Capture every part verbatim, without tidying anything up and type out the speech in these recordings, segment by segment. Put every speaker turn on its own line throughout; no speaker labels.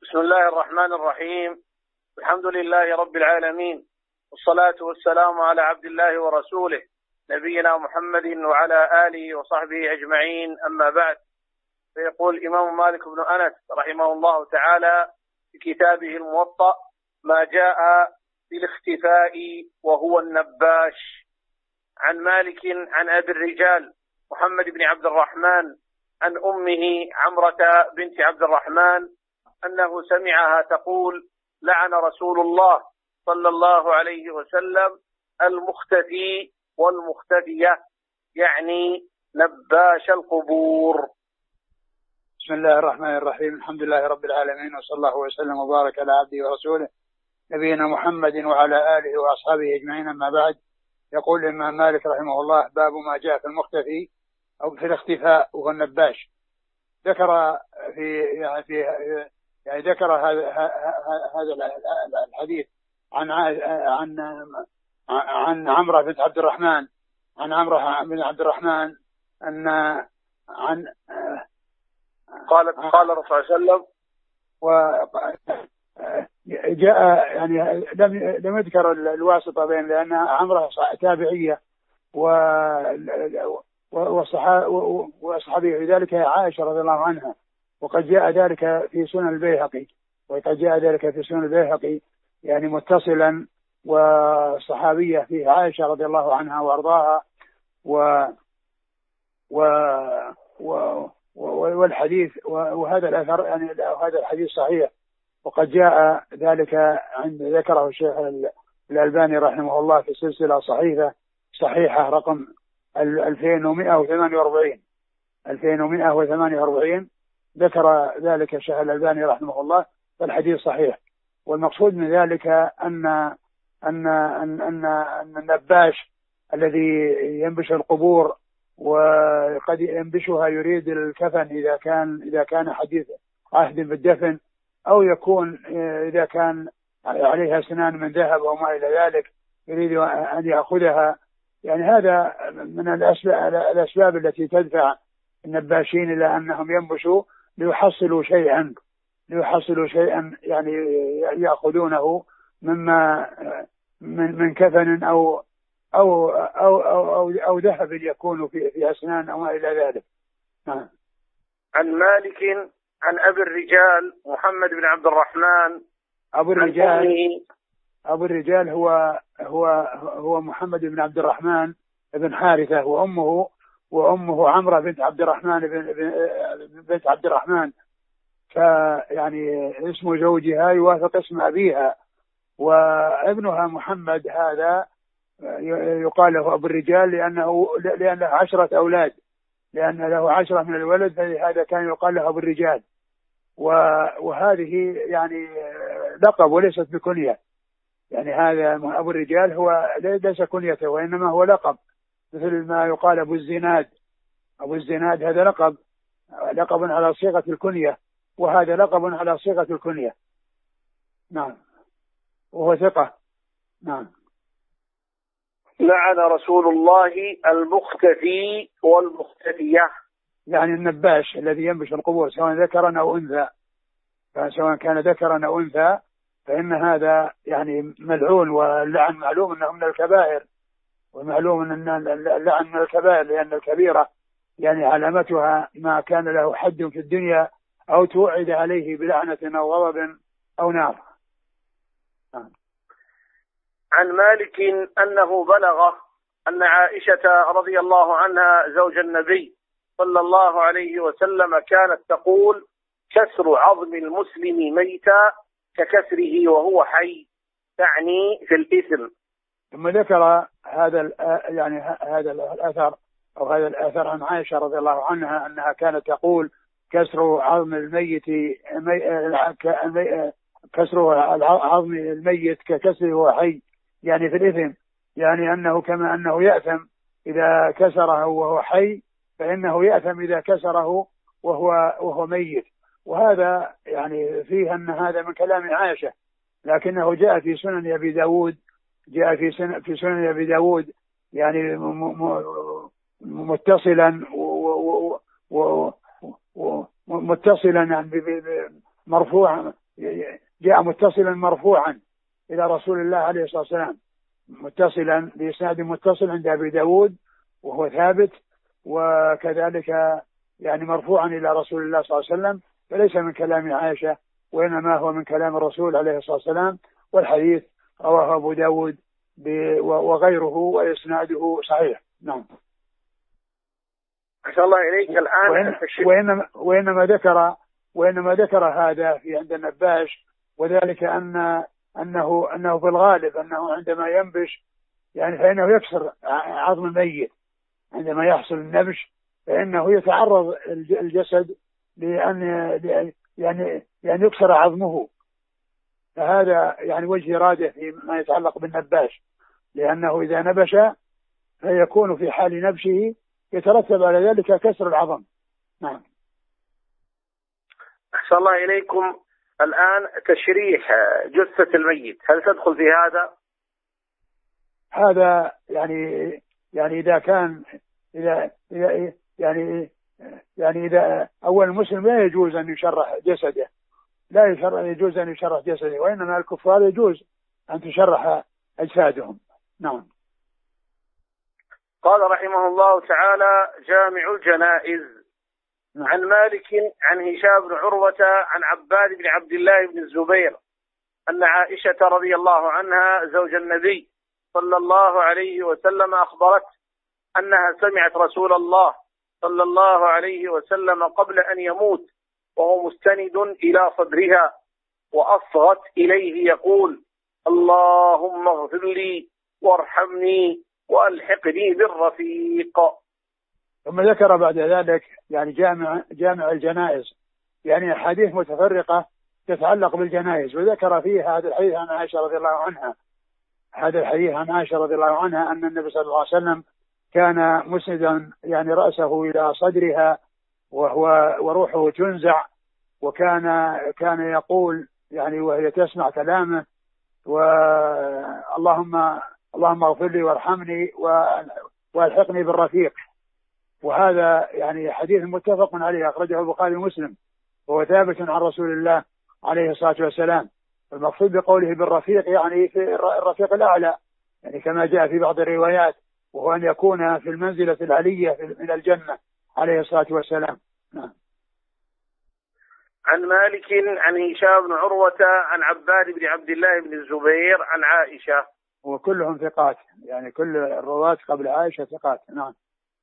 بسم الله الرحمن الرحيم. الحمد لله رب العالمين، والصلاة والسلام على عبد الله ورسوله نبينا محمد وعلى آله وصحبه أجمعين، أما بعد. فيقول الإمام مالك بن أنس رحمه الله تعالى في كتابه الموطأ: ما جاء في الاختفاء وهو النباش. عن مالك عن أبي الرجال محمد بن عبد الرحمن عن أمه عمرة بنت عبد الرحمن أنه سمعها تقول: لعن رسول الله صلى الله عليه وسلم المختفي والمختفية، يعني نباش القبور.
بسم الله الرحمن الرحيم. الحمد لله رب العالمين، وصلى الله وسلم وبارك على عبده ورسوله نبينا محمد وعلى آله وأصحابه أجمعين، أما بعد. يقول الإمام مالك رحمه الله: باب ما جاء في المختفي أو في الاختفاء وهو النباش. ذكر في يعني في يعني ذكر هذا هذا الحديث عن عن عن عمرة بنت عبد الرحمن عن عمرة بن عبد الرحمن أن عن
قالت قال الرسول صلى الله عليه وسلم،
وجاء يعني لم لم يذكر الواسطة بين، لأن عمرة تابعية وصحابية، لذلك عائشة رضي الله عنها، وقد جاء ذلك في سنن البيهقي وقد جاء ذلك في سنن البيهقي يعني متصلا، وصحابية فيه عائشة رضي الله عنها وأرضاها، و و و والحديث وهذا الأثر يعني هذا الحديث صحيح، وقد جاء ذلك عند ذكره الشيخ الألباني رحمه الله في سلسلة صحيحة صحيحة رقم ألفين ومئة وثمانية وأربعين ألفين ومئة وثمانية وأربعين، ذكر ذلك الشيخ الألباني رحمه الله، فالحديث صحيح. والمقصود من ذلك أن أن أن أن, أن النباش الذي ينبش القبور وقد ينبشها يريد الكفن إذا كان إذا كان حديث عهد بالدفن، أو يكون إذا كان عليها أسنان من ذهب أو ما إلى ذلك يريد أن يأخذها. يعني هذا من الأسباب, الأسباب التي تدفع النباشين إلى أنهم ينبشوا ليحصلوا شيئا ليحصلوا شيئا يعني يأخذونه مما من من كفن أو أو أو أو أو, أو ذهب يكون في في أسنان أو ما إلى ذلك. نعم.
عن مالك عن أبي الرجال محمد بن عبد الرحمن.
أبو الرجال أبو الرجال هو هو هو محمد بن عبد الرحمن بن حارثة، وأمه وأمه عمرة بنت عبد الرحمن بنت عبد الرحمن، فيعني اسم زوجها يوافق اسم أبيها، وابنها محمد هذا يقال له أبو الرجال لأنه لأن له عشرة أولاد، لأن له عشرة من الولد، فهذا كان يقال له أبو الرجال. وهذه يعني لقب وليست بكنية، يعني هذا أبو الرجال هو ليس كنيته وإنما هو لقب، مثل ما يقال أبو الزناد. أبو الزناد هذا لقب لقب على صيغة الكنية، وهذا لقب على صيغة الكنية. نعم. وهو ثقة. نعم.
لعن رسول الله المختفي والمختفية،
يعني النباش الذي ينبش القبور سواء ذكرا أو أنثى، سواء كان ذكرا أو أنثى، فإن هذا يعني ملعون، واللعن معلوم أنه من الكبائر، ومعلوم أن اللعن من الكبائر، لأن الكبيرة يعني علامتها ما كان له حد في الدنيا أو توعد عليه بلعنة أو غضب أو نار.
عن مالك أنه بلغه أن عائشة رضي الله عنها زوج النبي صلى الله عليه وسلم كانت تقول: كسر عظم المسلم ميتا ككسره وهو حي، تعني في الإثم.
ثم ذكر هذا يعني هذا الأثر أو هذا الأثر عن عائشة رضي الله عنها أنها كانت تقول: كسر عظم الميت مي... كسر عظم الميت ككسره وهو حي، يعني في الإثم، يعني أنه كما أنه يأثم إذا كسره وهو حي، فإنه يأثم إذا كسره وهو وهو ميت. وهذا يعني فيه أن هذا من كلام عائشة، لكنه جاء في سنن أبي داود جاء في سنن في سنن أبي داود يعني متصلا متصلا يعني مرفوعا، جاء متصلا مرفوعا إلى رسول الله عليه الصلاة والسلام، متصلا بإسناد متصل عند أبي داود وهو ثابت، وكذلك يعني مرفوعا إلى رسول الله صلى الله عليه وسلم، فليس من كلام عائشة وإنما هو من كلام الرسول عليه الصلاة والسلام. والحديث رواه أبو داود وغيره وإسناده صحيح. نعم.
أحسن الله إليك. الآن
وإن وإنما, وإنما ذكر وإنما ذكر هذا في عند النباش، وذلك أن أنه أنه في الغالب أنه عندما ينبش يعني فإنه يكسر عظم الميت، عندما يحصل النبش فإنه يتعرض الجسد لأن يعني يعني يكسر عظمه، فهذا يعني وجه إرادة فيما يتعلق بالنباش، لأنه إذا نبش فيكون في حال نبشه يترتب على ذلك كسر العظم. نعم.
أحسن الله إليكم. الآن تشريح جثة الميت هل تدخل في هذا؟
هذا يعني يعني إذا كان إذا, إذا يعني يعني إذا أول المسلم لا يجوز أن يشرح جسده، لا يجوز أن يشرح جسده، وإنما الكفار يجوز أن تشرح أجسادهم. نعم.
قال رحمه الله تعالى: جامع الجنائز. نعم. عن مالك عن هشام بن عروة عن عباد بن عبد الله بن الزبير أن عائشة رضي الله عنها زوج النبي صلى الله عليه وسلم أخبرت أنها سمعت رسول الله صلى الله عليه وسلم قبل أن يموت وهو مستند إلى صدرها وأصغت إليه يقول: اللهم اغفر لي وارحمني وألحقني بالرفيق.
ثم ذكر بعد ذلك يعني جامع جامع الجنائز، يعني أحاديث متفرقة تتعلق بالجنائز، وذكر فيها هذا الحديث عن عائشة رضي الله عنها هذا الحديث عن عائشة رضي الله عنها أن النبي صلى الله عليه وسلم كان مسندا يعني رأسه إلى صدرها وهو وروحه تنزع، وكان كان يقول يعني وهي تسمع كلامه: واللهم اللهم اغفر لي وارحمني والحقني بالرفيق. وهذا يعني حديث متفق عليه أخرجه البخاري ومسلم، وهو ثابت عن رسول الله عليه الصلاة والسلام. المقصود بقوله بالرفيق يعني في الرفيق الأعلى، يعني كما جاء في بعض الروايات، وهو أن يكون في المنزلة العلية من الجنة عليه الصلاة والسلام. نعم.
عن مالك عن هشام بن عروة عن عباد بن عبد الله بن الزبير عن عائشة،
وكلهم ثقات، يعني كل الرواة قبل عائشة ثقات. نعم.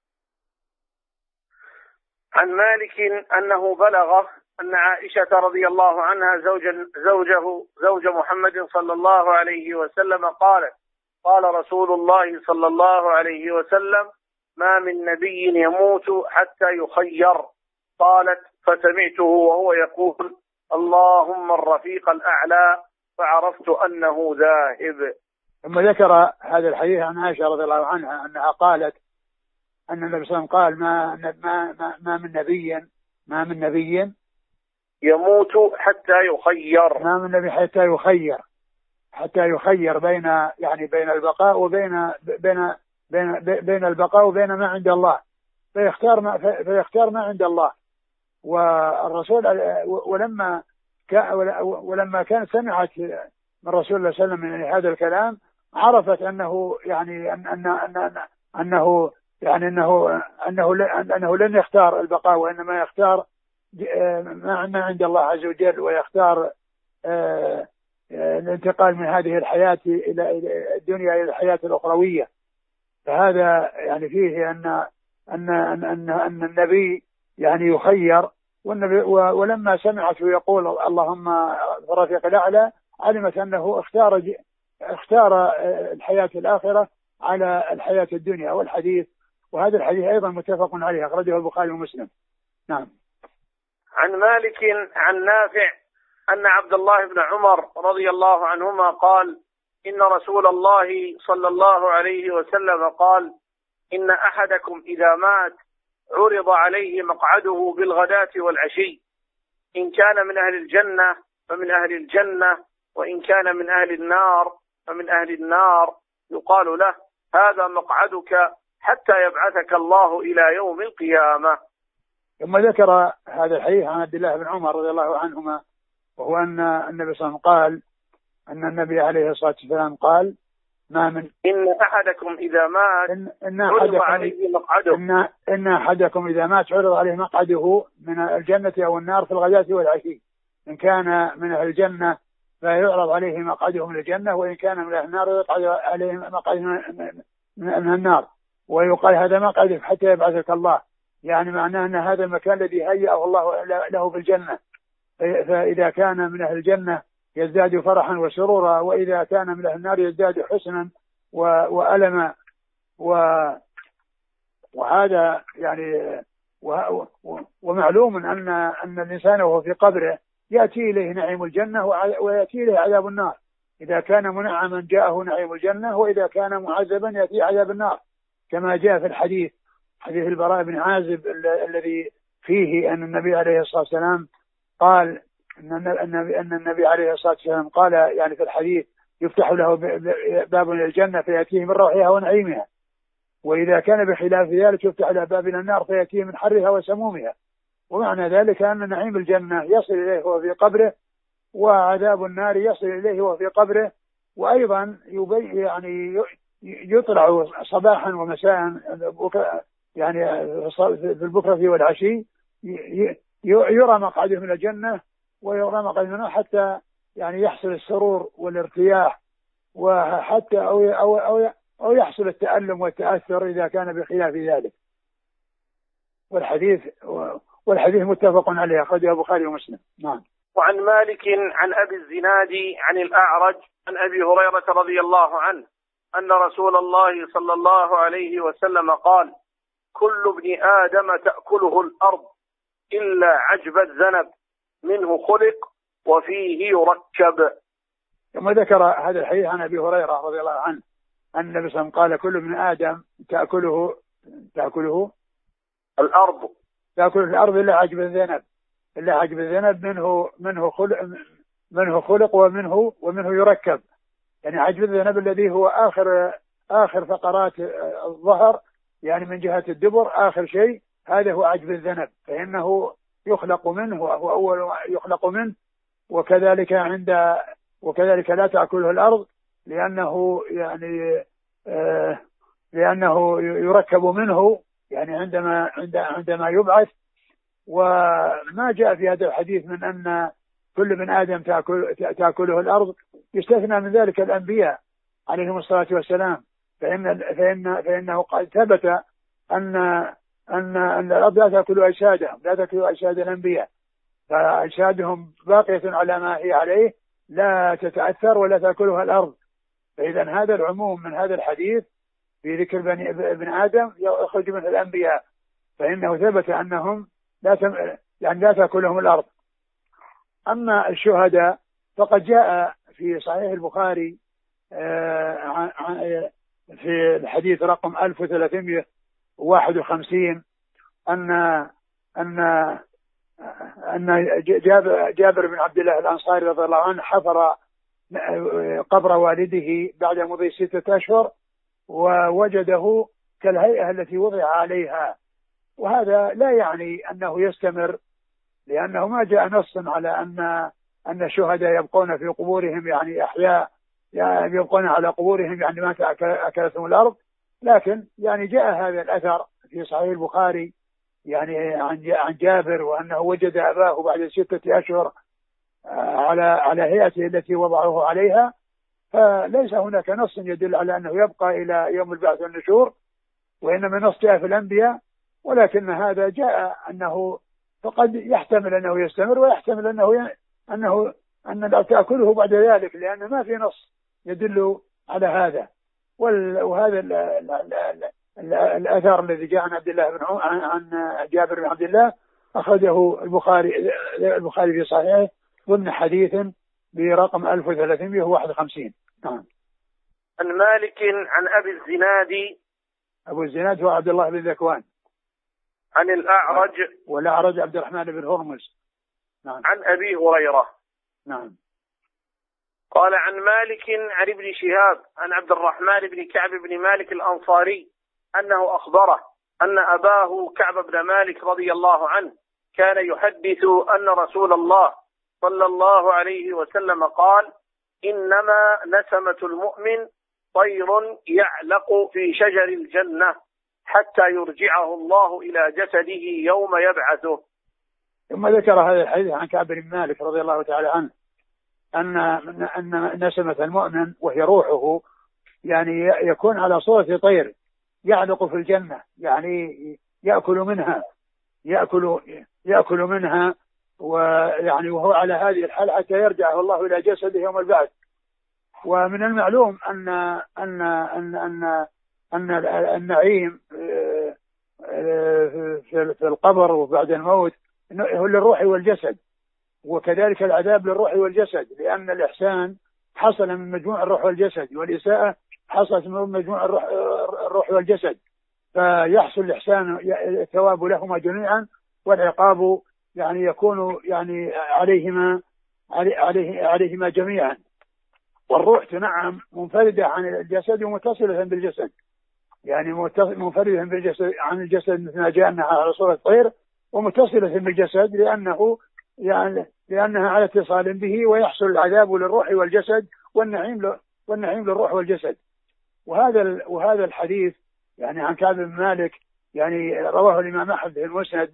عن مالك أنه بلغه أن عائشة رضي الله عنها زوج زوجه زوج محمد صلى الله عليه وسلم قالت: قال رسول الله صلى الله عليه وسلم: ما من نبي يموت حتى يخير. قالت: فسمعته وهو يقول: اللهم الرفيق الأعلى، فعرفت أنه ذاهب.
ثم ذكر هذا الحديث عن عائشة رضي الله عنها أنها قالت أن النبي صلى الله عليه وسلم قال: ما ما ما, ما من نبي ما من نبي
يموت حتى يخير
ما من نبي حتى يخير حتى يخير بين يعني بين البقاء وبين بين بين بين البقاء وبين ما عند الله، فيختار ما فيختار ما عند الله. والرسول ولما كان ولما كان سمعت من رسول الله صلى الله عليه وسلم من هذا الكلام، عرفت أنه يعني أن أن أن أنه يعني أنه أنه أنه لن يختار البقاء، وإنما يختار ما عند الله عز وجل، ويختار الانتقال من هذه الحياة إلى الدنيا إلى الحياة الأخروية. فهذا يعني فيه أن أن أن أن النبي يعني يخير، والنبي ولما سمعته يقول اللهم الرفيق الأعلى علمت أنه اختار اختار الحياة الآخرة على الحياة الدنيا. والحديث وهذا الحديث أيضا متفق عليه أخرجه البخاري ومسلم. نعم.
عن مالك عن نافع أن عبد الله بن عمر رضي الله عنهما قال: إن رسول الله صلى الله عليه وسلم قال: إن أحدكم إذا مات عرض عليه مقعده بالغداة والعشي، إن كان من أهل الجنة فمن أهل الجنة، وإن كان من أهل النار فمن أهل النار، يقال له: هذا مقعدك حتى يبعثك الله إلى يوم القيامة.
ثم ذكر هذا الحديث عن عبد الله بن عمر رضي الله عنهما وهو أن النبي صلى الله عليه وسلم قال أن النبي عليه الصلاة والسلام قال ما من
إن أحدكم إذا مات
إن, إن,
عرض
أحدكم
عليه مقعده
إن, إن أحدكم إذا مات عرض عليه مقعده من الجنة أو النار في الغداة والعشي. إن كان من أهل الجنة فيعرض عليه مقعده من الجنة، وإن كان من أهل النار يعرض عليه مقعده من النار، ويقال هذا مقعدك حتى يبعثك الله، يعني معناه أن هذا المكان الذي هيأه الله له في الجنة. فإذا كان من أهل الجنة يزداد فرحا وسرورا، وإذا كان من أهل النار يزداد حسنا وألما. وهذا يعني ومعلوم أن أن الإنسان وهو في قبره يأتي إليه نعيم الجنة ويأتي إليه عذاب النار. إذا كان منعما جاءه نعيم الجنة، وإذا كان معذبا يأتي عذاب النار، كما جاء في الحديث حديث البراء بن عازب الذي فيه أن النبي عليه الصلاة والسلام قال أن النبي, أن النبي عليه الصلاة والسلام قال يعني في الحديث يفتح له باب إلى الجنة فيأتيه من روحها ونعيمها، وإذا كان بخلاف ذلك يفتح له باب إلى النار فيأتيه من حرها وسمومها. ومعنى ذلك أن نعيم الجنة يصل إليه وهو في قبره، وعذاب النار يصل إليه وهو في قبره. وأيضا يبي يعني يطلع صباحا ومساء يعني في البكرة والعشي يرى مقعده من الجنة ويرى مقعده من النار، حتى يعني يحصل السرور والارتياح، وحتى أو أو أو أو يحصل التألم والتأثر إذا كان بخلاف ذلك. والحديث والحديث متفق عليه، أخرجه البخاري ومسلم. نعم.
وعن مالك عن أبي الزناد عن الأعرج عن أبي هريرة رضي الله عنه أن رسول الله صلى الله عليه وسلم قال: كل ابن آدم تأكله الأرض إلا عجب الذنب، منه خلق وفيه يركب.
ثم ذكر هذا الحديث عن أبي هريرة رضي الله عنه أن النبي صلى الله عليه وسلم قال: كل ابن آدم تأكله تأكله
الأرض
تأكل الأرض إلا عجب الذنب، إلا عجب الذنب منه منه خلق منه خلق ومنه ومنه يركب. يعني عجب الذنب الذي هو آخر آخر فقرات الظهر، يعني من جهة الدبر آخر شيء، هذا هو عجب الذنب، فإنه يخلق منه وهو أول يخلق منه. وكذلك عند وكذلك لا تأكله الأرض لأنه يعني آه لأنه يركب منه، يعني عندما عندما يبعث. وما جاء في هذا الحديث من أن كل ابن آدم تأكل تأكله الأرض يستثنى من ذلك الأنبياء عليهم الصلاة والسلام، فإن فإن فإنه قد ثبت أن أن أن الأرض لا تأكل أجسادهم، لا تأكل أجساد الأنبياء، فأجسادهم باقية على ما هي عليه، لا تتأثر ولا تأكلها الأرض. فإذا هذا العموم من هذا الحديث في ذكر بني ابن آدم يخرج منه الأنبياء، فإنه ثبت أنهم لا تم يعني لا تأكلهم الأرض. أما الشهداء فقد جاء في صحيح البخاري في الحديث رقم ألف وثلاثمائة وواحد وخمسين أن أن أن جابر, جابر بن عبد الله الأنصاري رضي الله عنه حفر قبر والده بعد مضي ستة أشهر ووجده كالهيئة التي وضع عليها. وهذا لا يعني أنه يستمر، لأنه ما جاء نص على أن أن الشهداء يبقون في قبورهم يعني أحياء، يعني يبقون على قبورهم يعني ما أكلتهم الأرض. لكن يعني جاء هذا الأثر في صحيح البخاري يعني عن جابر، وأنه وجد أباه بعد ستة أشهر على على هيئته التي وضعه عليها. فليس هناك نص يدل على أنه يبقى إلى يوم البعث والنشور، وإنما نص جاء في الأنبياء. ولكن هذا جاء أنه فقد يحتمل أنه يستمر، ويحتمل أنه أنه أن تأكله بعد ذلك، لأن ما في نص يدل على هذا. وهذا ال ال ال ال الأثر الذي جاء عن عبد الله بن عن, عن جابر بن عبد الله أخرجه البخاري البخاري في صحيحه ضمن حديث برقم ألف وثلاثمائة وواحد وخمسين. نعم.
عن مالك عن أبي الزناد.
أبو الزناد هو عبد الله بن ذكوان.
عن الأعرج.
والأعرج عبد الرحمن بن هرمز. نعم.
عن أبي هريرة.
نعم.
قال عن مالك عن ابن شهاب عن عبد الرحمن بن كعب بن مالك الأنصاري أنه أخبره أن أباه كعب بن مالك رضي الله عنه كان يحدث أن رسول الله صلى الله عليه وسلم قال: إنما نسمة المؤمن طير يعلق في شجر الجنة حتى يرجعه الله إلى جسده يوم يبعثه.
ثم ذكر هذا الحديث عن كعب بن مالك رضي الله تعالى عنه أن أن نسمة المؤمن وهي روحه يعني يكون على صورة طير يعلق في الجنة، يعني يأكل منها يأكل يأكل منها ويعني وهو على هذه الحال حتى يرجعه الله إلى جسده يوم البعث. ومن المعلوم أن أن أن أن أن النعيم في القبر وبعد الموت هو للروح والجسد، وكذلك العذاب للروح والجسد، لأن الإحسان حصل من مجموع الروح والجسد، والإساءة حصلت من مجموع الروح, الروح والجسد، فيحصل الإحسان الثواب لهما جميعا، والعقاب يعني يكون يعني عليهما عليه عليهما جميعا. والروح تنعم منفردة عن الجسد ومتصلة بالجسد، يعني منفردة بالجسد عن الجسد مثل ما جاءنا على صورة طير، ومتصلة بالجسد لأنه يعني لأنها على اتصال به، ويحصل العذاب للروح والجسد والنعيم والنعيم للروح والجسد. وهذا وهذا الحديث يعني عن كعب بن مالك يعني رواه الإمام أحمد في المسند،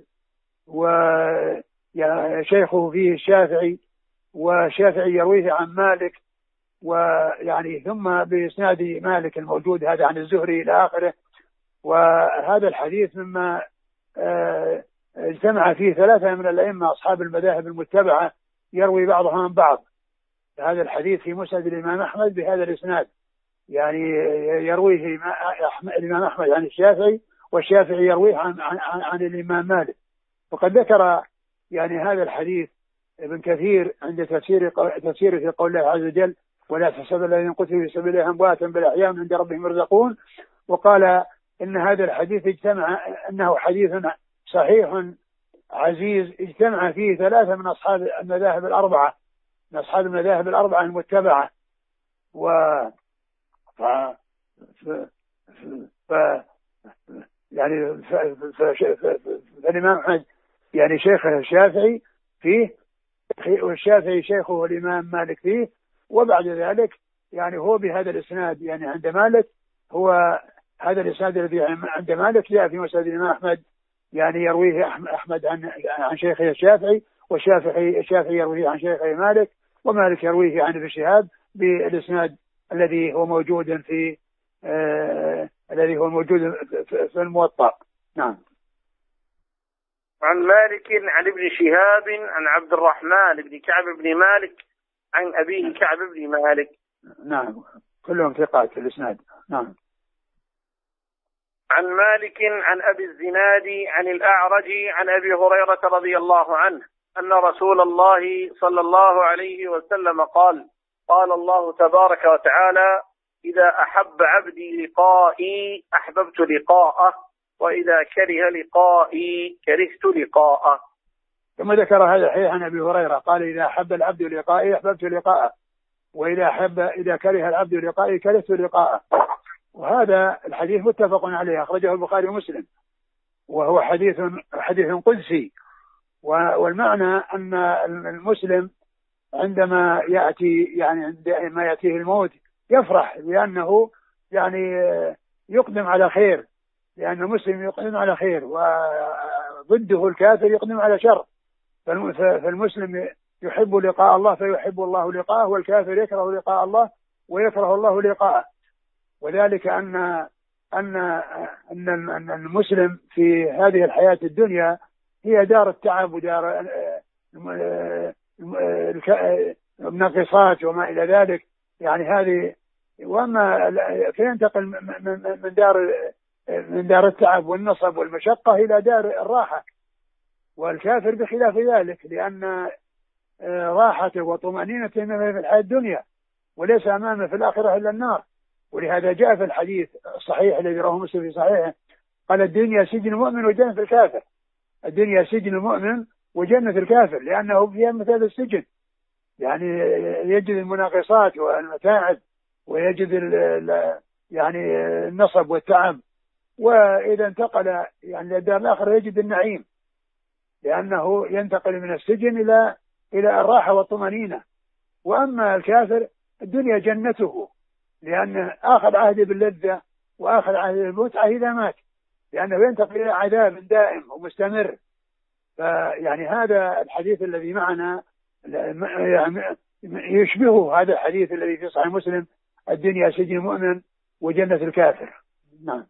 وشيخه فيه الشافعي، والشافعي يرويه عن مالك، ويعني ثم بإسناد مالك الموجود هذا عن الزهري إلى آخره. وهذا الحديث مما اجتمع فيه ثلاثة من الأئمة أصحاب المذاهب المتبعة يروي بعضها عن بعض. هذا الحديث في مسند الإمام أحمد بهذا الإسناد، يعني يرويه الإمام أحمد عن الشافعي، والشافعي يرويه عن, عن, عن الإمام مالك. وقد ذكر يعني هذا الحديث ابن كثير عند تفسير تفسيره في قول الله عز وجل: ولا تحسب الذين قتلوا في سبيل الله أمواتا بل أحياء عند ربهم يرزقون. وقال إن هذا الحديث اجتمع أنه حديث صحيح عزيز اجتمع فيه ثلاثة من أصحاب المذاهب الأربعة من أصحاب المذاهب الأربعة المتبعة. و ف... ف... ف... يعني ف... ف... ف... فالإمام أحمد يعني شيخه الشافعي فيه، والشافعي شيخه الإمام مالك فيه، وبعد ذلك يعني هو بهذا الإسناد يعني عند مالك، هو هذا الإسناد الذي عند مالك جاء في مسند الإمام أحمد، يعني يرويه أحمد عن عن شيخه الشافعي، والشافعي الشافعي يرويه عن شيخه مالك، ومالك يرويه عن ابن شهاب بالإسناد الذي هو موجود في آه الذي هو موجود في, في الموطأ. نعم.
عن مالك عن ابن شهاب عن عبد الرحمن بن كعب بن مالك عن أبيه كعب بن مالك.
نعم، كلهم ثقات في الإسناد. نعم.
عن مالك عن أبي الزناد عن الأعرج عن أبي هريرة رضي الله عنه أن رسول الله صلى الله عليه وسلم قال: قال الله تبارك وتعالى: إذا أحب عبدي لقائي أحببت لقاءه، وإذا كره لقائي كرهت لقاءه.
ثم ذكر هذا الحديث عن أبي هريرة قال: إذا أحب العبد لقائي أحببت لقاءه، وإذا أحب إذا كره العبد لقائي كرهت لقاءه. وهذا الحديث متفق عليه، أخرجه البخاري ومسلم، وهو حديث حديث قدسي. والمعنى أن المسلم عندما يأتي يعني عندما يأتيه الموت يفرح، لأنه يعني يقدم على خير، لأن المسلم يقدم على خير، وضده الكافر يقدم على شر. فالمسلم يحب لقاء الله فيحب الله لقاءه، والكافر يكره لقاء الله ويكره الله لقاءه. وذلك أن أن أن المسلم في هذه الحياة الدنيا هي دار التعب ودار النقصات وما إلى ذلك، يعني هذه. وأما فينتقل من دار من دار التعب والنصب والمشقة إلى دار الراحة. والكافر بخلاف ذلك، لأن راحته وطمأنينته في الحياة الدنيا، وليس أمامه في الآخرة إلا النار. ولهذا جاء في الحديث الصحيح الذي رواه مسلم في صحيحه قال: الدنيا سجن المؤمن وجنة الكافر. الدنيا سجن المؤمن وجنة الكافر، لأنه فيها مثال السجن، يعني يجد المناقصات والمتاعب، ويجد يعني النصب والتعب. وإذا انتقل يعني للدار الآخرة يجد النعيم، لأنه ينتقل من السجن إلى إلى الراحة والطمأنينة. وأما الكافر الدنيا جنته، لأنه آخذ عهده باللذة وآخذ عهده بالمتعة إذا مات، لأنه ينتقل إلى عذاب دائم ومستمر. فيعني هذا الحديث الذي معنا يشبهه هذا الحديث الذي في صحيح مسلم: الدنيا سجن المؤمن وجنة الكافر. نعم.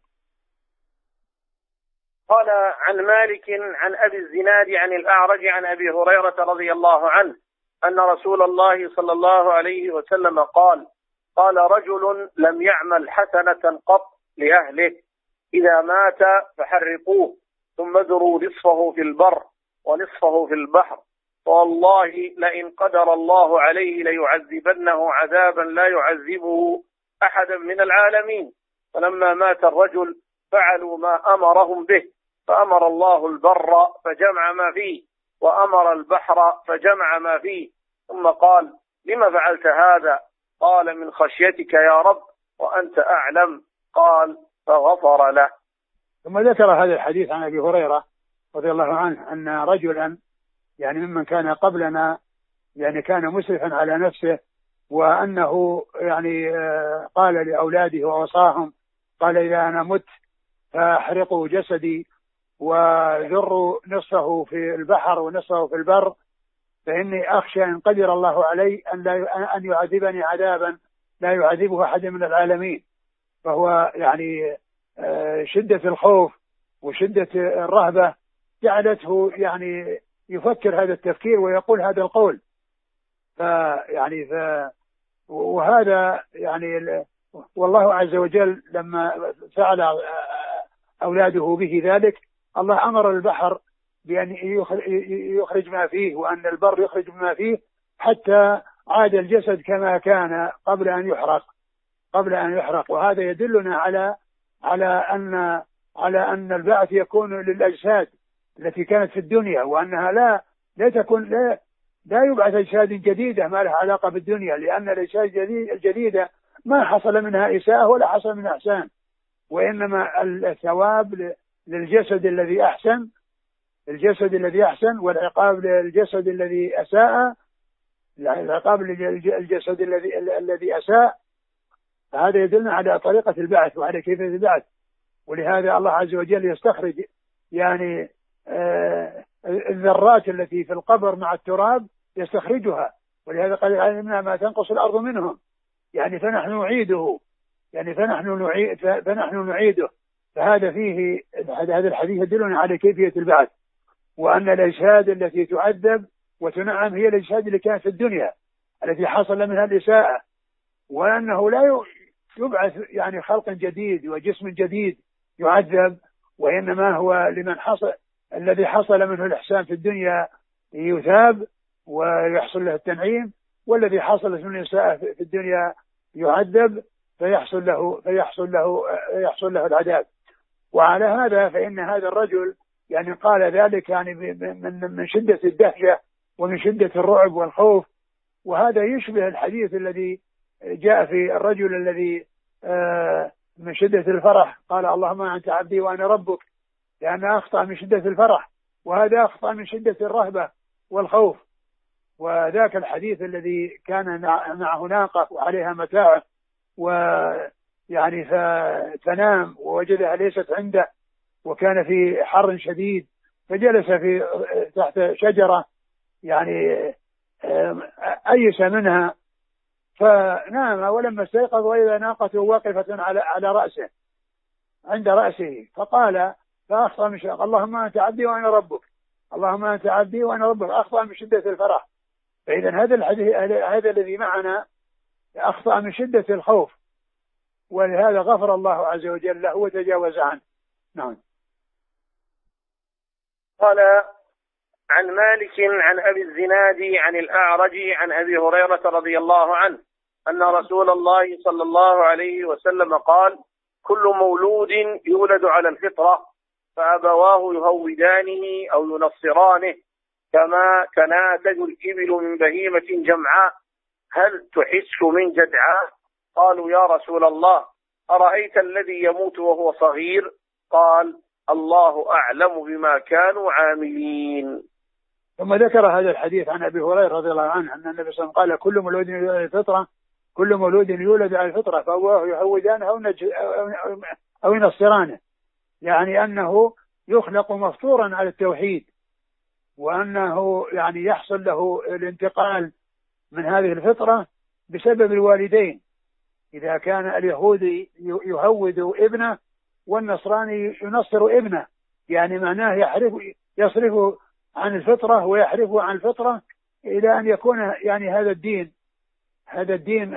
قال: عن مالك عن أبي الزناد عن الأعرج عن أبي هريرة رضي الله عنه أن رسول الله صلى الله عليه وسلم قال: قال رجل لم يعمل حسنة قط لأهله إذا مات فحرقوه ثم ذروا نصفه في البر ونصفه في البحر، والله لئن قدر الله عليه ليعذبنه عذابا لا يعذبه أحدا من العالمين. فلما مات الرجل فعلوا ما أمرهم به، فأمر الله البر فجمع ما فيه، وأمر البحر فجمع ما فيه، ثم قال: لما فعلت هذا؟ قال: من خشيتك يا رب وأنت أعلم. قال: فغفر له.
ثم ذكر هذا الحديث عن أبي هريرة رضي الله عنه أن رجلا يعني ممن كان قبلنا يعني كان مسرفا على نفسه، وأنه يعني قال لأولاده ووصاهم، قال: إذا أنا مت فاحرقوا جسدي وذروا نصفه في البحر ونصفه في البر، فإني أخشى إن قدر الله علي أن, لا أن يعذبني عذابا لا يعذبه أحد من العالمين. فهو يعني شدة الخوف وشدة الرهبة جعلته يعني يفكر هذا التفكير ويقول هذا القول. فيعني ف وهذا يعني والله عز وجل لما فعل أولاده به ذلك، الله أمر البحر بأن يخرج ما فيه، وأن البر يخرج ما فيه، حتى عاد الجسد كما كان قبل أن يحرق قبل أن يحرق وهذا يدلنا على على أن على أن البعث يكون للأجساد التي كانت في الدنيا، وأنها لا لا تكون لا لا يبعث أجساد جديدة ما لها علاقة بالدنيا، لأن الأجساد الجديدة ما حصل منها إساءة ولا حصل منها إحسان، وإنما الثواب للجسد الذي أحسن الجسد الذي أحسن والعقاب للجسد الذي أساء العقاب للجسد الذي الذي أساء. فهذا يدلنا على طريقة البعث وعلى كيفية البعث. ولهذا الله عز وجل يستخرج يعني آه الذرات التي في القبر مع التراب يستخرجها، ولهذا قال: علمنا ما تنقص الأرض منهم، يعني فنحن نعيده يعني فنحن نعيد فنحن نعيده. فهذا فيه هذا الحديث يدلنا على كيفية البعث، وأن الأجساد التي تعذب وتنعم هي الأجساد اللي كانت في الدنيا التي حصل منها الإساءة، وأنه لا يبعث يعني خلق جديد وجسم جديد يعذب، وإنما هو لمن حصل الذي حصل منه الإحسان في الدنيا يثاب ويحصل له التنعيم، والذي حصلت منه الإساءة في الدنيا يعذب فيحصل له فيحصل له يحصل له العذاب. وعلى هذا فإن هذا الرجل يعني قال ذلك يعني من من شدة الدهشة ومن شدة الرعب والخوف. وهذا يشبه الحديث الذي جاء في الرجل الذي من شدة الفرح قال: اللهم أنت عبدي وأنا ربك، لأنه أخطأ من شدة الفرح، وهذا أخطأ من شدة الرهبة والخوف. وذاك الحديث الذي كان معه ناقة وعليها متاع، ويعني فتنام ووجدها ليست عنده، وكان في حر شديد، فجلس في تحت شجرة يعني أيس منها فنام، ولما استيقظ وإذا ناقته واقفة على على رأسه عند رأسه، فقال فأخطأ من شدة: اللهم أنت عبدي وأنا ربك، اللهم أنت عبدي وأنا ربك. أخطأ من شدة الفرح. فإذا هذا الحديث هذا الذي معنا أخطأ من شدة الخوف، ولهذا غفر الله عز وجل له وتجاوز عنه. نعم.
قال: عن مالك عن أبي الزناد عن الأعرج عن أبي هريرة رضي الله عنه أن رسول الله صلى الله عليه وسلم قال: كل مولود يولد على الفطرة فأبواه يهودانه أو ينصرانه كما تناتج الإبل من بهيمة جمعاء، هل تحس من جدعاء؟ قالوا: يا رسول الله، أرأيت الذي يموت وهو صغير؟ قال: الله أعلم بما كانوا عاملين.
ثم ذكر هذا الحديث عن أبي هريرة رضي الله عنه أن النبي صلى الله عليه وسلم قال كل مولود يولد على الفطرة كل مولود يولد على الفطرة فأبواه يهودانه أو, أو, أو ينصرانه، يعني أنه يخلق مفطورا على التوحيد، وأنه يعني يحصل له الانتقال من هذه الفطرة بسبب الوالدين، إذا كان اليهودي يهود ابنه والنصراني ينصر ابنه، يعني معناه يحرف يصرفه عن الفطرة ويحرفه عن الفطرة إلى أن يكون يعني هذا الدين هذا الدين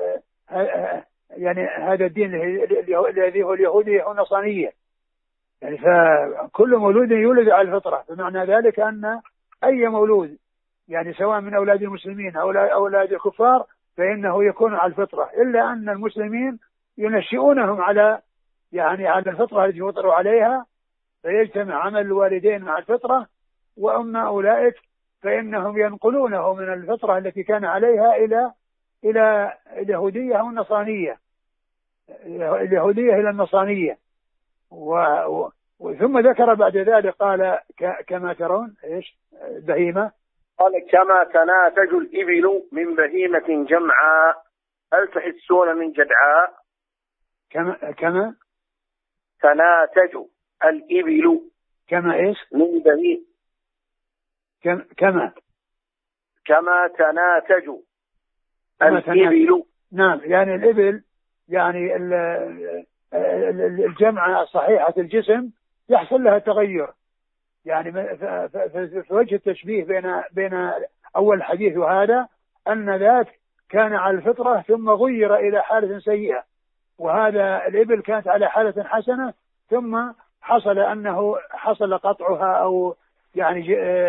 يعني هذا الدين الذي هو اليهودية أو النصرانية. يعني فكل مولود يولد على الفطرة، بمعنى ذلك أن أي مولود يعني سواء من أولاد المسلمين أو أولاد الكفار فإنه يكون على الفطرة، إلا أن المسلمين ينشئونهم على يعني على الفطرة التي فطروا عليها، فيجتمع عمل الوالدين مع الفطرة، وأما أولئك فإنهم ينقلونه من الفطرة التي كان عليها إلى إلى اليهودية أو النصرانية، اليهودية إلى النصرانية. و... ثم ذكر بعد ذلك قال ك... كما ترون إيش بهيمة،
قال كما تناتج الإبل من بهيمة جمعاء هل تحسون من جدعاء.
كما كما
تناتج الإبل
كما إيش
من بهيمة
كم... كما
كما تناتج الإبل.
نعم، يعني الإبل يعني الجمعة صحيحة الجسم يحصل لها تغير، يعني في وجه التشبيه بين بين أول حديث وهذا أن ذاك كان على الفطرة ثم غير إلى حالة سيئة، وهذا الإبل كانت على حالة حسنة ثم حصل أنه حصل قطعها أو يعني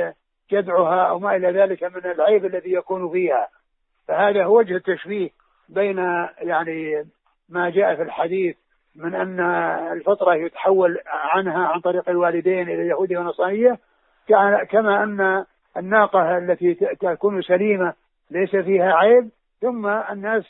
جدعها أو ما إلى ذلك من العيب الذي يكون فيها. فهذا هو وجه التشبيه بين يعني ما جاء في الحديث من أن الفطرة يتحول عنها عن طريق الوالدين إلى اليهودية والنصرانية، كما أن الناقة التي تكون سليمة ليس فيها عيب ثم الناس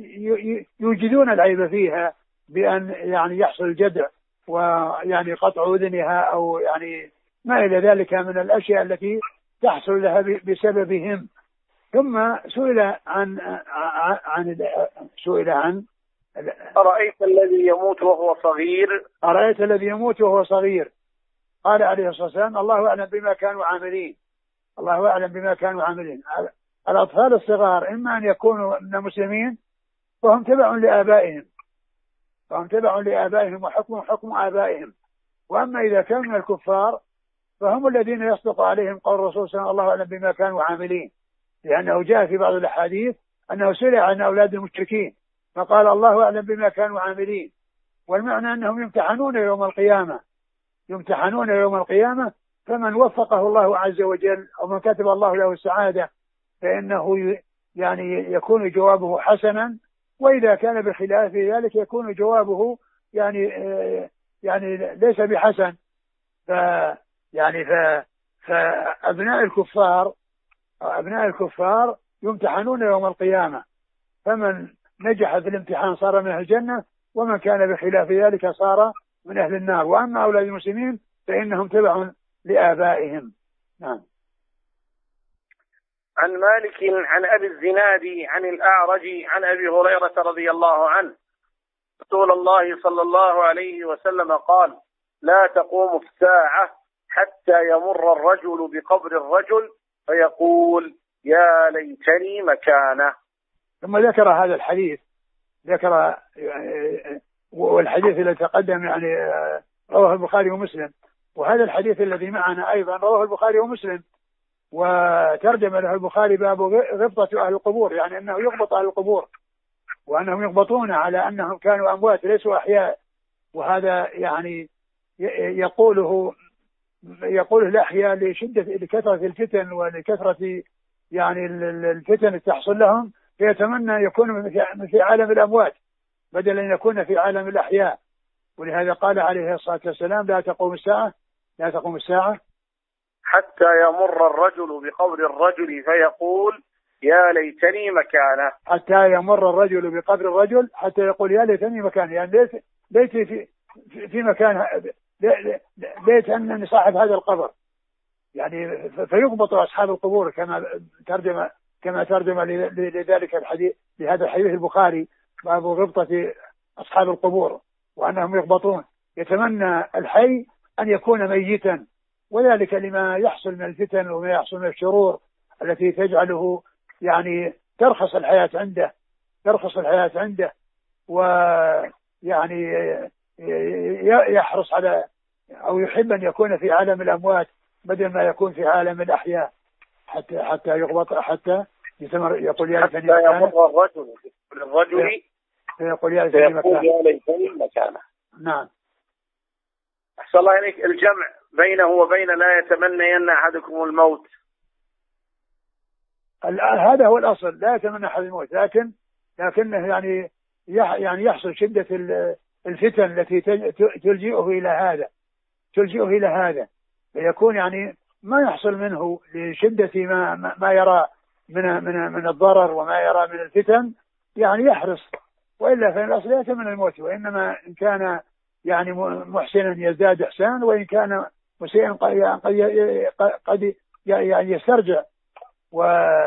يوجدون العيب فيها بأن يعني يحصل الجدع ويعني قطع أذنها أو يعني ما إلى ذلك من الأشياء التي تحصل لها بسببهم. ثم سئل عن عن سئل عن
أرأيت الذي يموت وهو صغير
أرأيت الذي يموت وهو صغير قال عليه الصلاة والسلام الله أعلم بما كانوا عاملين الله أعلم بما كانوا عاملين. الأطفال الصغار إما أن يكونوا من المسلمين وهم تبع لآبائهم فهم تبع لآبائهم وحكم حكم آبائهم، وأما إذا كانوا من الكفار فهم الذين يصدق عليهم قول الرسول صلى الله عليه وسلم بما كانوا عاملين، لأنه جاء في بعض الأحاديث أنه سئل عن أولاد المشركين فقال الله أعلم بما كانوا عاملين، والمعنى أنهم يمتحنون يوم القيامة يمتحنون يوم القيامة فمن وفقه الله عز وجل أو من كتب الله له السعادة فإنه يعني يكون جوابه حسنا، وإذا كان بخلاف ذلك يكون جوابه يعني يعني ليس بحسن. ف يعني ف فأبناء الكفار أبناء الكفار يمتحنون يوم القيامة، فمن نجح في الامتحان صار من أهل الجنة ومن كان بخلاف ذلك صار من أهل النار، وأما أولاد المسلمين فإنهم تبع لآبائهم. نعم.
عن مالك عن أبي الزناد عن الأعرج عن أبي هريرة رضي الله عنه رسول الله صلى الله عليه وسلم قال لا تقوم الساعة حتى يمر الرجل بقبر الرجل فيقول يا ليتني مكانه.
ثم ذكر هذا الحديث ذكر والحديث الذي تقدم يعني رواه البخاري ومسلم، وهذا الحديث الذي معنا أيضا رواه البخاري ومسلم، وترجم له البخاري باب غبطة أهل القبور، يعني أنه يغبط أهل القبور وأنهم يغبطون على أنهم كانوا أموات ليسوا أحياء، وهذا يعني يقوله يقوله الأحياء لشدة لكثرة الفتن ولكثرة يعني الفتن اللي تحصل لهم، فيتمنى يكون في عالم الأموات بدل أن يكون في عالم الأحياء. ولهذا قال عليه الصلاة والسلام لا تقوم الساعة لا تقوم الساعة
حتى يمر الرجل بقبر الرجل فيقول يا ليتني مكانه.
حتى يمر الرجل بقبر الرجل حتى يقول يا ليتني مكانه، يعني ليت ليت في في مكان ليت أنني صاحب هذا القبر، يعني فيغبط أصحاب القبور كما ترجم كما ترجم لذلك الحديث لهذا الحديث البخاري باب غبطة أصحاب القبور وأنهم يغبطون. يتمنى الحي أن يكون ميتا، وذلك لما يحصل من الفتن وما يحصل من الشرور التي تجعله يعني ترخص الحياة عنده ترخص الحياة عنده ويعني يحرص على أو يحب أن يكون في عالم الأموات بدل ما يكون في عالم الأحياء حتى حتى يغبط حتى يتمر يقول يا ليتني
مكانه الرجل الرجل
يقول يا ليتني
مكانه.
نعم.
أحسن الله إليك. الجمع بينه وبين لا يتمنين أحدكم الموت،
هذا هو الأصل، لا يتمنى أحد الموت، لكن لكنه يعني يعني يحصل شدة الفتن التي تلجئه إلى هذا تلجئه إلى هذا فيكون يعني ما يحصل منه لشدة ما ما يرى من من من الضرر وما يرى من الفتن، يعني يحرص، وإلا فإن الأصل لا يتمنى الموت، وإنما إن كان يعني محسنا يزداد إحسان، وإن كان مسيئا قد قد يعني يسترجع و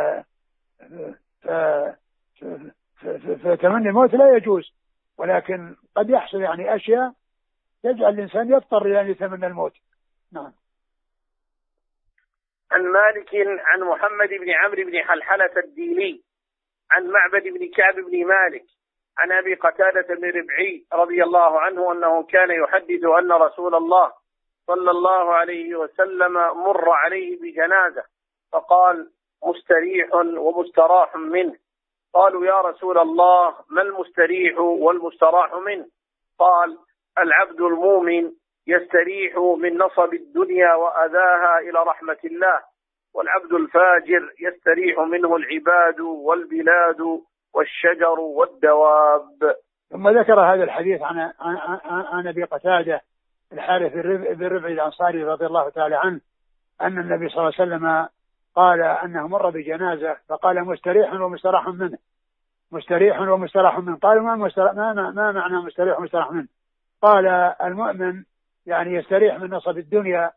فتمني الموت لا يجوز، ولكن قد يحصل يعني أشياء تجعل الإنسان يضطر إلى أن يتمنى الموت. نعم.
عن مالك عن محمد بن عمرو بن حلحلة الديلي عن معبد بن كعب بن مالك عن أبي قتادة بن ربعي رضي الله عنه أنه كان يحدث أن رسول الله صلى الله عليه وسلم مر عليه بجنازة فقال مستريح ومستراح منه. قالوا يا رسول الله ما المستريح والمستراح منه؟ قال العبد المؤمن يستريح من نصب الدنيا وأذاها إلى رحمة الله، والعبد الفاجر يستريح منه العباد والبلاد والشجر والدواب.
ثم ذكر هذا الحديث عن عن أبي قتادة الحارث بن ربعي الأنصاري رضي الله تعالى عنه أن النبي صلى الله عليه وسلم قال أنه مر بجنازة فقال مستريح ومستراح منه مستريح ومستراح منه. قالوا ما, مستر... ما, ما معنى مستريح ومستراح منه؟ قال المؤمن يعني يستريح من نصب الدنيا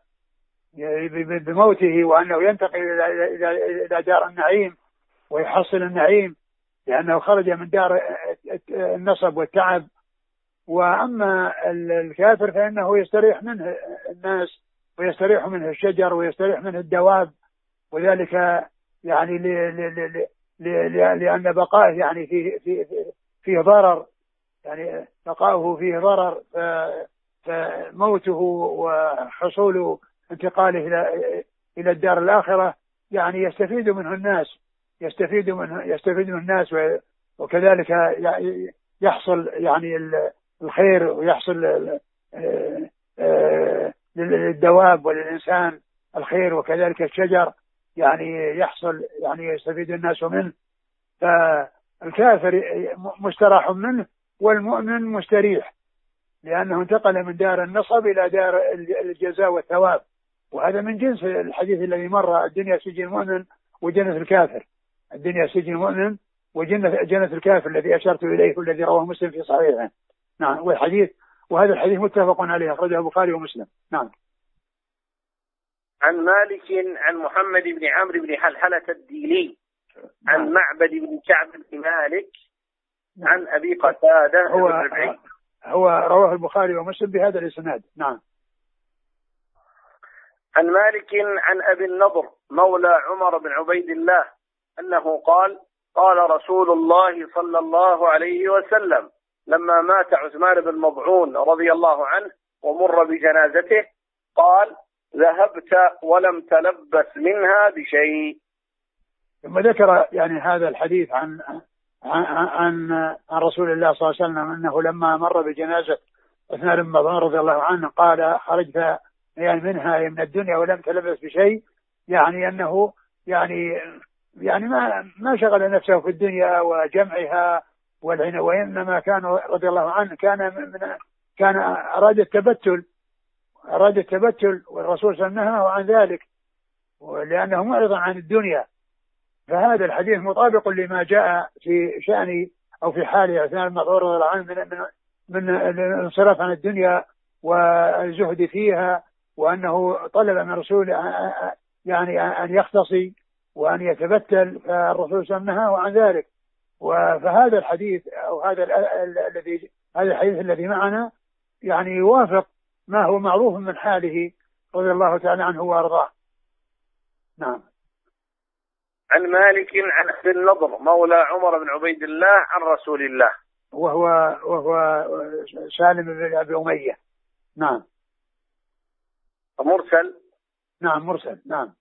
بموته وأنه ينتقل إلى دار النعيم ويحصل النعيم لأنه خرج من دار النصب والتعب. وأما الكافر فإنه يستريح منه الناس ويستريح منه الشجر ويستريح منه الدواب، وذلك يعني ل... ل... ل... لأن بقائه يعني فيه فيه فيه ضرر، يعني بقاؤه فيه ضرر، فموته وحصول انتقاله إلى إلى الدار الآخرة يعني يستفيد منه الناس يستفيد منه يستفيد منه الناس وكذلك يحصل يعني الخير ويحصل للدواب وللإنسان الخير، وكذلك الشجر يعني يحصل يعني يستفيد الناس منه. فالكافر مستراح منه والمؤمن مستريح لأنه انتقل من دار النصب إلى دار الجزاء والثواب، وهذا من جنس الحديث الذي مر الدنيا سجن المؤمن وجنة الكافر. الدنيا سجن المؤمن وجنة جنة الكافر الذي أشرت إليه والذي رواه مسلم في صحيحه. نعم. والحديث وهذا الحديث متفق عليه أخرجه البخاري ومسلم. نعم.
عن مالك عن محمد بن عمرو بن حلحلة الديلي عن نعم. معبد بن كعب بن مالك نعم. عن أبي قتادة
هو, هو رواه البخاري ومسلم بهذا الإسناد. نعم.
عن مالك عن أبي النضر مولى عمر بن عبيد الله أنه قال قال رسول الله صلى الله عليه وسلم لما مات عثمان بن مضعون رضي الله عنه ومر بجنازته قال ذهبت ولم تلبس منها بشيء.
ثم ذكر يعني هذا الحديث عن عن عن, عن رسول الله صلى الله عليه وسلم أنه لما مر بجنازة عثمان بن مضعون رضي الله عنه قال خرجت يعني منها من الدنيا ولم تلبس بشيء، يعني أنه يعني يعني ما ما شغل نفسه في الدنيا وجمعها والعنى، وإنما كان رضي الله عنه كان من كان أراد التبتل أراد التبتل والرسول صلى الله عليه وسلم نهاه عن ذلك لأنه معرض عن الدنيا. فهذا الحديث مطابق لما جاء في شأن أو في حال عثمان بن مضعون رضي الله عنه من من الانصراف عن الدنيا والزهد فيها، وأنه طلب من رسول يعني أن يختصي وأن يتبتل، فالرسول صلى الله عليه وسلم نهاه عن ذلك. فهذا الحديث أو هذا الذي هذا الحديث الذي معنا يعني يوافق ما هو معروف من حاله رضي الله تعالى عنه وأرضاه. نعم.
عن مالك عن أبي النضر مولى عمر بن عبيد الله عن رسول الله،
وهو وهو سالم بن أبي أمية. نعم.
مرسل.
نعم مرسل. نعم.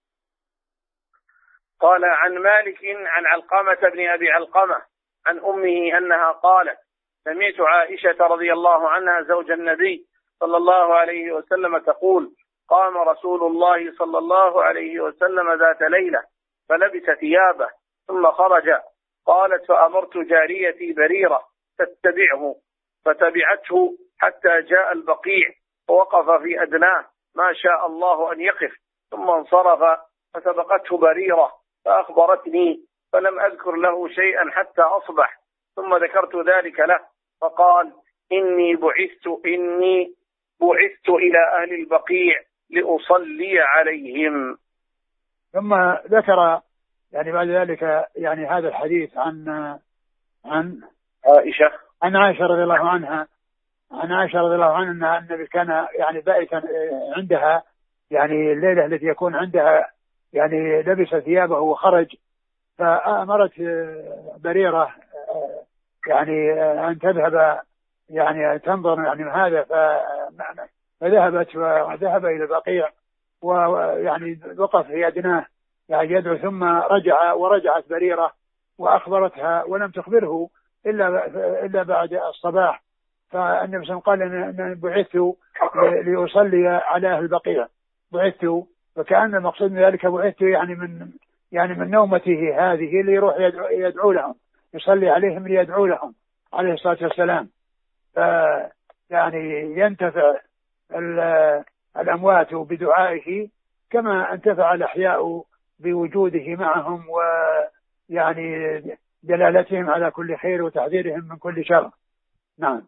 قال عن مالك عن علقمة بن أبي علقمة عن أمه أنها قالت: سمعت عائشة رضي الله عنها زوج النبي صلى الله عليه وسلم تقول: قام رسول الله صلى الله عليه وسلم ذات ليلة فلبس ثيابه ثم خرج. قالت: فأمرت جاريتي بريرة تتبعه فتبعته حتى جاء البقيع ووقف في أدناه ما شاء الله أن يقف، ثم انصرف فسبقته بريرة فأخبرتني، فلم أذكر له شيئا حتى أصبح، ثم ذكرت ذلك له فقال: إني بعثت إني بعثت إلى أهل البقيع لأصلي عليهم.
ثم ذكر يعني بعد ذلك يعني هذا الحديث عن عن
عائشة
عن عائشة رضي الله عنها عن عائشة رضي الله عنها أن النبي كان يعني بائتا عندها، يعني الليلة التي يكون عندها يعني لبس ثيابه وخرج، فأمرت بريرة يعني أن تذهب يعني تنظر يعني هذا، فذهبت وذهب إلى البقيع ويعني وقف في أدناه يعني يدعو، ثم رجع ورجعت بريرة وأخبرتها ولم تخبره إلا إلا بعد الصباح. فالنبي صلى الله عليه وسلم قال أن بعثت لأصلي على أهل البقيع، بعثت، فكأن المقصود من ذلك بعثت يعني من يعني من نومته هذه اللي يروح يدعو, يدعو لهم، يصلي عليهم ليدعو لهم عليه الصلاة والسلام. فيعني ينتفع الأموات بدعائه كما انتفع الأحياء بوجوده معهم، ويعني دلالتهم على كل خير وتحذيرهم من كل شر. نعم.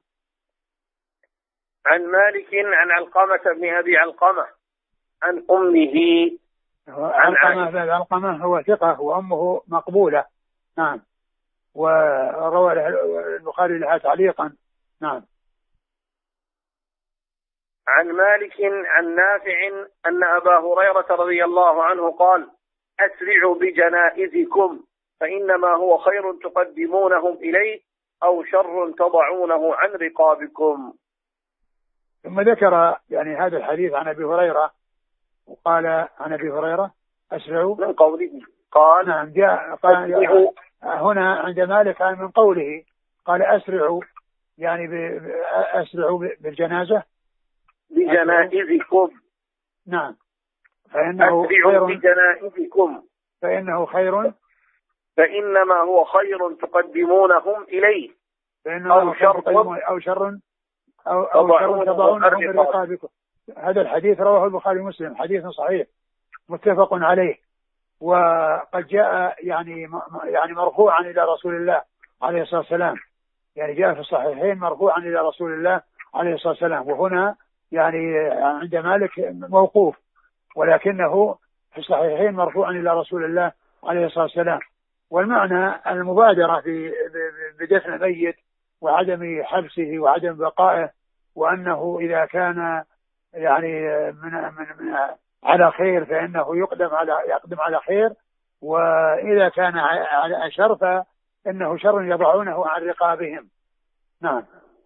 عن مالك عن علقمة بن أبي علقمة عن أمه.
علقمة بن علقمة هو ثقة وأمه مقبولة. نعم. وروى البخاري لها تعليقا. نعم.
عن مالك عن نافع أن أبا هريرة رضي الله عنه قال: أسرعوا بجنائزكم فإنما هو خير تقدمونهم إليه أو شر تضعونه عن رقابكم.
ثم ذكر يعني هذا الحديث عن أبي هريرة، وقال عن أبي هريرة: أسرعوا
من قوله. قال:
نعم جاء قال هنا عند مالك من قوله قال أسرعوا يعني أسرعوا بالجنازة
بجنائزكم.
نعم. فإنه
خير بجنائزكم
فإنه خير
فإنما هو خير تقدمونهم إليه
أو شر أو شر أو, أو شر تضعونهم برقابكم. هذا الحديث رواه البخاري ومسلم، حديث صحيح متفق عليه، وقد جاء يعني يعني مرفوعا إلى رسول الله عليه الصلاة والسلام، يعني جاء في الصحيحين مرفوعا إلى رسول الله عليه الصلاة والسلام، وهنا يعني عند مالك موقوف، ولكنه في الصحيحين مرفوعا إلى رسول الله عليه الصلاة والسلام. والمعنى المبادرة بدفن الميت وعدم حبسه وعدم بقائه، وأنه إذا كان يعني من, من, من على خير فإنه يقدم على يقدم على خير، وإذا كان على شر فإنه شر يضعونه عن رقابهم. نعم.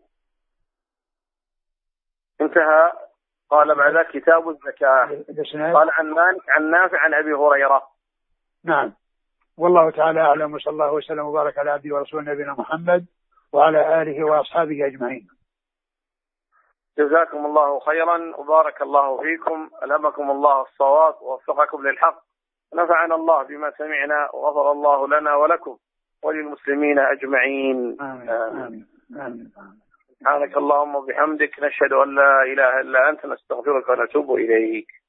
انتهى. قال بعد كتاب الزكاة. قال عن مالك عن نافع عن أبي هريرة.
نعم. والله تعالى أعلم، وصلى الله وسلم وبارك على عبده ورسوله نبينا محمد وعلى آله وأصحابه أجمعين.
جزاكم الله خيرا وبارك الله فيكم، ألهمكم الله الصواب ووفقكم للحق، نفعنا الله بما سمعنا وغفر الله لنا ولكم وللمسلمين أجمعين.
آمين. آمين. آمين.
سبحانك اللهم وبحمدك، نشهد أن لا إله إلا أنت، نستغفرك ونتوب إليك.